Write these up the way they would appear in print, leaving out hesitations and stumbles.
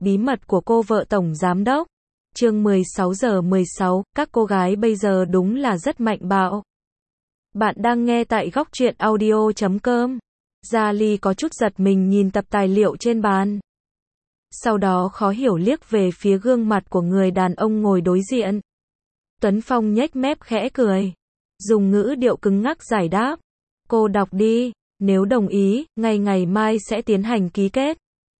bí mật của cô vợ tổng giám đốc. Chương 16:16, các cô gái bây giờ đúng là rất mạnh bạo. Bạn đang nghe tại góc truyện audio.com. Gia Ly có chút giật mình nhìn tập tài liệu trên bàn. Sau đó khó hiểu liếc về phía gương mặt của người đàn ông ngồi đối diện. Tuấn Phong nhếch mép khẽ cười. Dùng ngữ điệu cứng ngắc giải đáp. Cô đọc đi, nếu đồng ý, ngày mai sẽ tiến hành ký kết.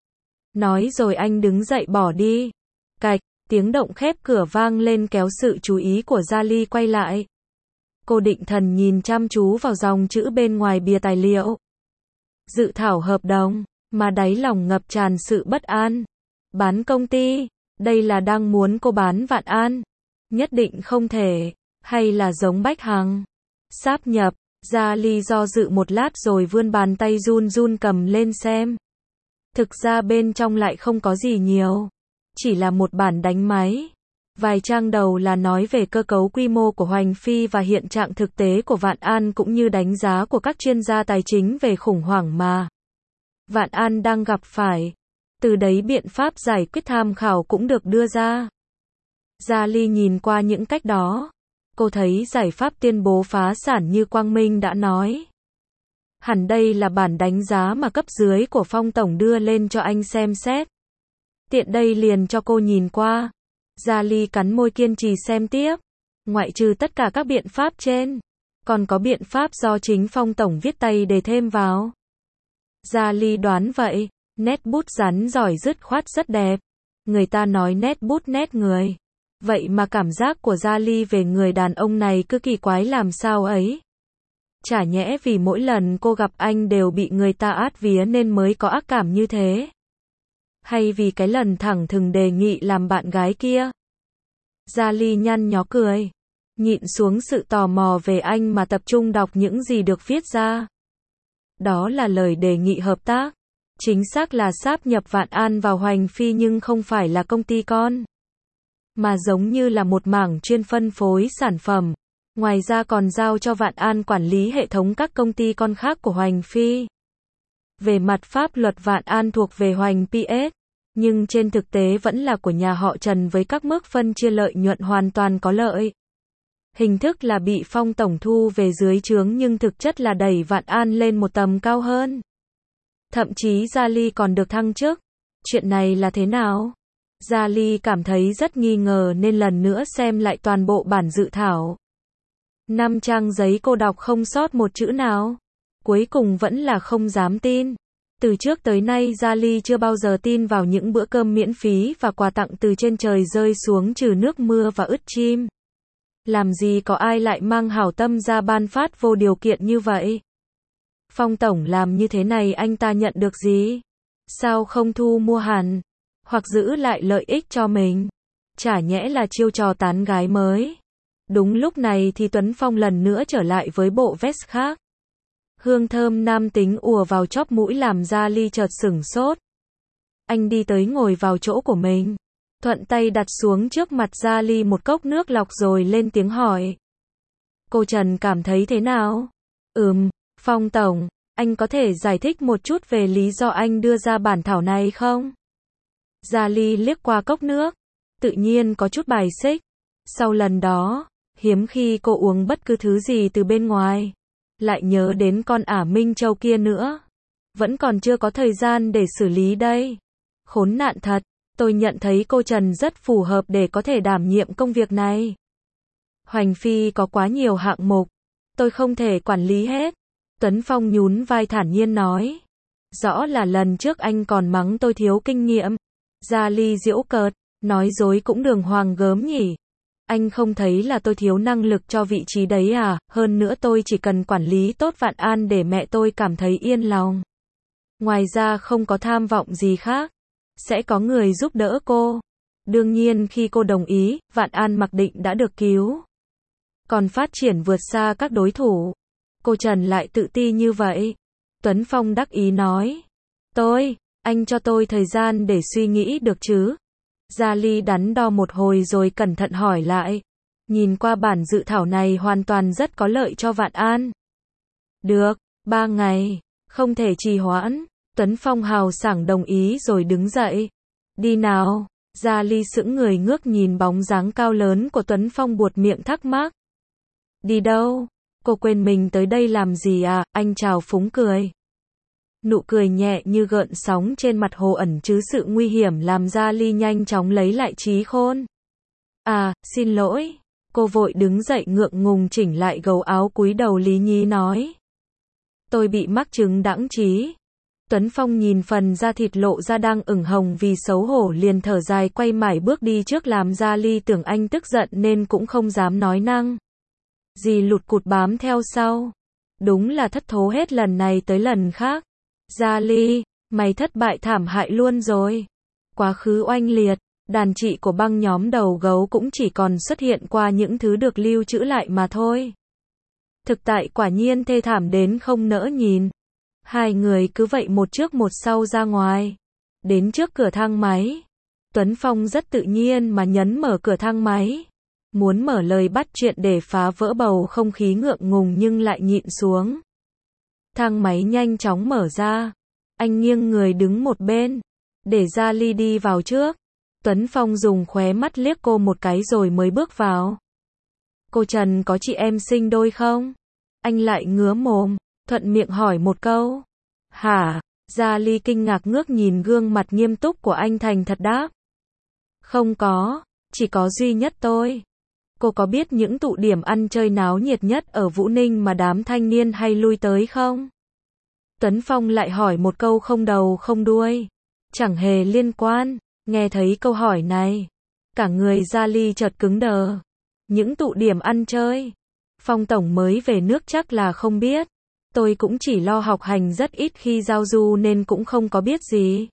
Nói rồi anh đứng dậy bỏ đi. Cạch, tiếng động khép cửa vang lên kéo sự chú ý của Gia Ly quay lại. Cô định thần nhìn chăm chú vào dòng chữ bên ngoài bìa tài liệu. Dự thảo hợp đồng, mà đáy lòng ngập tràn sự bất an. Bán công ty, đây là đang muốn cô bán Vạn An. Nhất định không thể, hay là giống Bách Hằng. Sáp nhập, Gia Ly do dự một lát rồi vươn bàn tay run run cầm lên xem. Thực ra bên trong lại không có gì nhiều. Chỉ là một bản đánh máy. Vài trang đầu là nói về cơ cấu quy mô của Hoành Phi và hiện trạng thực tế của Vạn An cũng như đánh giá của các chuyên gia tài chính về khủng hoảng mà Vạn An đang gặp phải. Từ đấy biện pháp giải quyết tham khảo cũng được đưa ra. Gia Ly nhìn qua những cách đó. Cô thấy giải pháp tuyên bố phá sản như Quang Minh đã nói. Hẳn đây là bản đánh giá mà cấp dưới của Phong Tổng đưa lên cho anh xem xét. Tiện đây liền cho cô nhìn qua. Gia Ly cắn môi kiên trì xem tiếp. Ngoại trừ tất cả các biện pháp trên, còn có biện pháp do chính Phong Tổng viết tay để thêm vào. Gia Ly đoán vậy. Nét bút rắn giỏi dứt khoát rất đẹp. Người ta nói nét bút nét người. Vậy mà cảm giác của Gia Ly về người đàn ông này cứ kỳ quái làm sao ấy. Chả nhẽ vì mỗi lần cô gặp anh đều bị người ta át vía nên mới có ác cảm như thế. Hay vì cái lần thẳng thừng đề nghị làm bạn gái kia. Gia Ly nhăn nhó cười. Nhịn xuống sự tò mò về anh mà tập trung đọc những gì được viết ra. Đó là lời đề nghị hợp tác. Chính xác là sáp nhập Vạn An vào Hoành Phi nhưng không phải là công ty con. Mà giống như là một mảng chuyên phân phối sản phẩm. Ngoài ra còn giao cho Vạn An quản lý hệ thống các công ty con khác của Hoành Phi. Về mặt pháp luật Vạn An thuộc về Hoành PS, nhưng trên thực tế vẫn là của nhà họ Trần với các mức phân chia lợi nhuận hoàn toàn có lợi. Hình thức là bị Phong Tổng thu về dưới trướng nhưng thực chất là đẩy Vạn An lên một tầm cao hơn. Thậm chí Gia Ly còn được thăng chức. Chuyện này là thế nào? Gia Ly cảm thấy rất nghi ngờ nên lần nữa xem lại toàn bộ bản dự thảo. 5 trang giấy cô đọc không sót một chữ nào. Cuối cùng vẫn là không dám tin. Từ trước tới nay Gia Ly chưa bao giờ tin vào những bữa cơm miễn phí và quà tặng từ trên trời rơi xuống trừ nước mưa và ướt chim. Làm gì có ai lại mang hảo tâm ra ban phát vô điều kiện như vậy? Phong Tổng làm như thế này anh ta nhận được gì? Sao không thu mua hẳn? Hoặc giữ lại lợi ích cho mình? Chả nhẽ là chiêu trò tán gái mới? Đúng lúc này thì Tuấn Phong lần nữa trở lại với bộ vest khác. Hương thơm nam tính ùa vào chóp mũi làm Gia Ly chợt sửng sốt. Anh đi tới ngồi vào chỗ của mình. Thuận tay đặt xuống trước mặt Gia Ly một cốc nước lọc rồi lên tiếng hỏi. Cô Trần cảm thấy thế nào? Phong Tổng, anh có thể giải thích một chút về lý do anh đưa ra bản thảo này không? Gia Ly liếc qua cốc nước. Tự nhiên có chút bài xích. Sau lần đó, hiếm khi cô uống bất cứ thứ gì từ bên ngoài. Lại nhớ đến con ả Minh Châu kia nữa. Vẫn còn chưa có thời gian để xử lý đây. Khốn nạn thật, tôi nhận thấy cô Trần rất phù hợp để có thể đảm nhiệm công việc này. Hoành Phi có quá nhiều hạng mục. Tôi không thể quản lý hết. Tuấn Phong nhún vai thản nhiên nói. Rõ là lần trước anh còn mắng tôi thiếu kinh nghiệm. Gia Ly giễu cợt, nói dối cũng đường hoàng gớm nhỉ. Anh không thấy là tôi thiếu năng lực cho vị trí đấy à? Hơn nữa tôi chỉ cần quản lý tốt Vạn An để mẹ tôi cảm thấy yên lòng. Ngoài ra không có tham vọng gì khác. Sẽ có người giúp đỡ cô. Đương nhiên khi cô đồng ý, Vạn An mặc định đã được cứu. Còn phát triển vượt xa các đối thủ. Cô Trần lại tự ti như vậy. Tuấn Phong đắc ý nói. Anh cho tôi thời gian để suy nghĩ được chứ? Gia Ly đắn đo một hồi rồi cẩn thận hỏi lại. Nhìn qua bản dự thảo này hoàn toàn rất có lợi cho Vạn An. Được, 3 ngày, không thể trì hoãn. Tuấn Phong hào sảng đồng ý rồi đứng dậy. Đi nào. Gia Ly sững người ngước nhìn bóng dáng cao lớn của Tuấn Phong buột miệng thắc mắc. Đi đâu? Cô quên mình tới đây làm gì à? Anh trào phúng cười. Nụ cười nhẹ như gợn sóng trên mặt hồ ẩn chứa sự nguy hiểm làm Gia Ly nhanh chóng lấy lại trí khôn. À, xin lỗi. Cô vội đứng dậy ngượng ngùng chỉnh lại gấu áo cúi đầu lý nhí nói. Tôi bị mắc chứng đãng trí. Tuấn Phong nhìn phần da thịt lộ ra đang ửng hồng vì xấu hổ liền thở dài quay mải bước đi trước làm Gia Ly tưởng anh tức giận nên cũng không dám nói năng. Dì lụt cụt bám theo sau. Đúng là thất thố hết lần này tới lần khác. Gia Ly, mày thất bại thảm hại luôn rồi. Quá khứ oanh liệt, đàn chị của băng nhóm đầu gấu cũng chỉ còn xuất hiện qua những thứ được lưu trữ lại mà thôi. Thực tại quả nhiên thê thảm đến không nỡ nhìn. Hai người cứ vậy một trước một sau ra ngoài. Đến trước cửa thang máy. Tuấn Phong rất tự nhiên mà nhấn mở cửa thang máy. Muốn mở lời bắt chuyện để phá vỡ bầu không khí ngượng ngùng nhưng lại nhịn xuống. Thang máy nhanh chóng mở ra. Anh nghiêng người đứng một bên. Để Gia Ly đi vào trước. Tuấn Phong dùng khóe mắt liếc cô một cái rồi mới bước vào. Cô Trần có chị em sinh đôi không? Anh lại ngứa mồm, thuận miệng hỏi một câu. Hả? Gia Ly kinh ngạc ngước nhìn gương mặt nghiêm túc của anh thành thật đáp. Không có, chỉ có duy nhất tôi. Cô có biết những tụ điểm ăn chơi náo nhiệt nhất ở Vũ Ninh mà đám thanh niên hay lui tới không? Tuấn Phong lại hỏi một câu không đầu không đuôi. Chẳng hề liên quan. Nghe thấy câu hỏi này, cả người Gia Ly chợt cứng đờ. Những tụ điểm ăn chơi. Phong tổng mới về nước chắc là không biết. Tôi cũng chỉ lo học hành rất ít khi giao du nên cũng không có biết gì.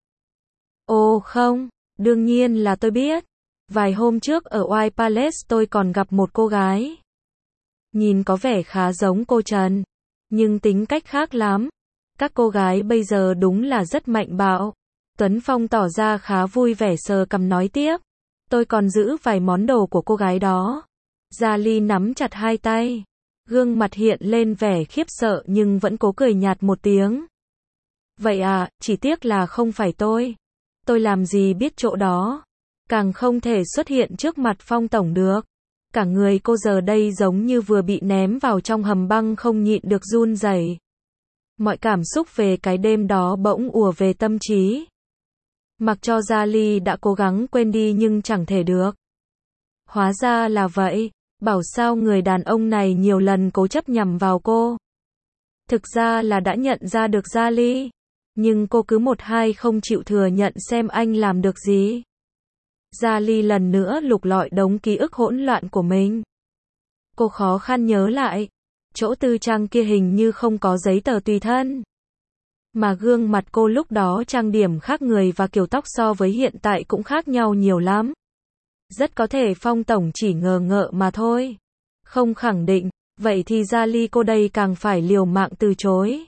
Ồ không, đương nhiên là tôi biết. Vài hôm trước ở White Palace tôi còn gặp một cô gái. Nhìn có vẻ khá giống cô Trần, nhưng tính cách khác lắm. Các cô gái bây giờ đúng là rất mạnh bạo. Tuấn Phong tỏ ra khá vui vẻ sờ cằm nói tiếp. Tôi còn giữ vài món đồ của cô gái đó. Gia Ly nắm chặt hai tay. Gương mặt hiện lên vẻ khiếp sợ nhưng vẫn cố cười nhạt một tiếng. Vậy à, chỉ tiếc là không phải tôi. Tôi làm gì biết chỗ đó. Càng không thể xuất hiện trước mặt Phong tổng được. Cả người cô giờ đây giống như vừa bị ném vào trong hầm băng không nhịn được run rẩy. Mọi cảm xúc về cái đêm đó bỗng ùa về tâm trí. Mặc cho Gia Ly đã cố gắng quên đi nhưng chẳng thể được. Hóa ra là vậy, bảo sao người đàn ông này nhiều lần cố chấp nhằm vào cô. Thực ra là đã nhận ra được Gia Ly, nhưng cô cứ một hai không chịu thừa nhận xem anh làm được gì. Gia Ly lần nữa lục lọi đống ký ức hỗn loạn của mình. Cô khó khăn nhớ lại, chỗ tư trang kia hình như không có giấy tờ tùy thân. Mà gương mặt cô lúc đó trang điểm khác người và kiểu tóc so với hiện tại cũng khác nhau nhiều lắm. Rất có thể Phong tổng chỉ ngờ ngợ mà thôi. Không khẳng định, vậy thì Gia Ly cô đây càng phải liều mạng từ chối.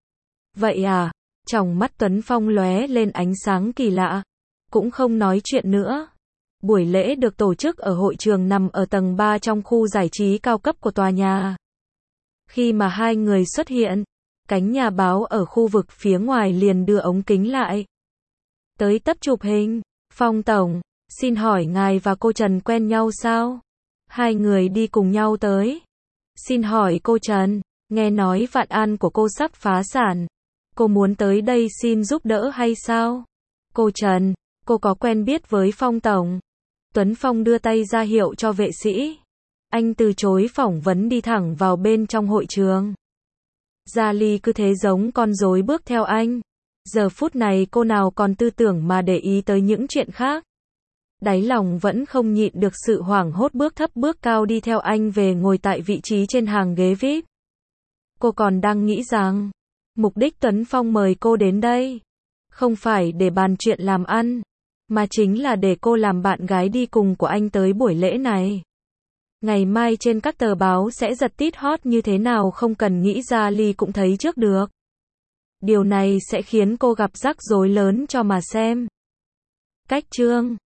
Vậy à, trong mắt Tuấn Phong lóe lên ánh sáng kỳ lạ. Cũng không nói chuyện nữa. Buổi lễ được tổ chức ở hội trường nằm ở tầng 3 trong khu giải trí cao cấp của tòa nhà. Khi mà hai người xuất hiện, cánh nhà báo ở khu vực phía ngoài liền đưa ống kính lại. Tới tấp chụp hình. Phong tổng, xin hỏi ngài và cô Trần quen nhau sao? Hai người đi cùng nhau tới. Xin hỏi cô Trần, nghe nói Vạn An của cô sắp phá sản. Cô muốn tới đây xin giúp đỡ hay sao? Cô Trần, cô có quen biết với Phong tổng? Tuấn Phong đưa tay ra hiệu cho vệ sĩ. Anh từ chối phỏng vấn đi thẳng vào bên trong hội trường. Gia Ly cứ thế giống con rối bước theo anh. Giờ phút này cô nào còn tư tưởng mà để ý tới những chuyện khác. Đáy lòng vẫn không nhịn được sự hoảng hốt bước thấp bước cao đi theo anh về ngồi tại vị trí trên hàng ghế VIP. Cô còn đang nghĩ rằng, mục đích Tuấn Phong mời cô đến đây, không phải để bàn chuyện làm ăn, mà chính là để cô làm bạn gái đi cùng của anh tới buổi lễ này. Ngày mai trên các tờ báo sẽ giật tít hot như thế nào không cần nghĩ Gia Ly cũng thấy trước được. Điều này sẽ khiến cô gặp rắc rối lớn cho mà xem. Cách chương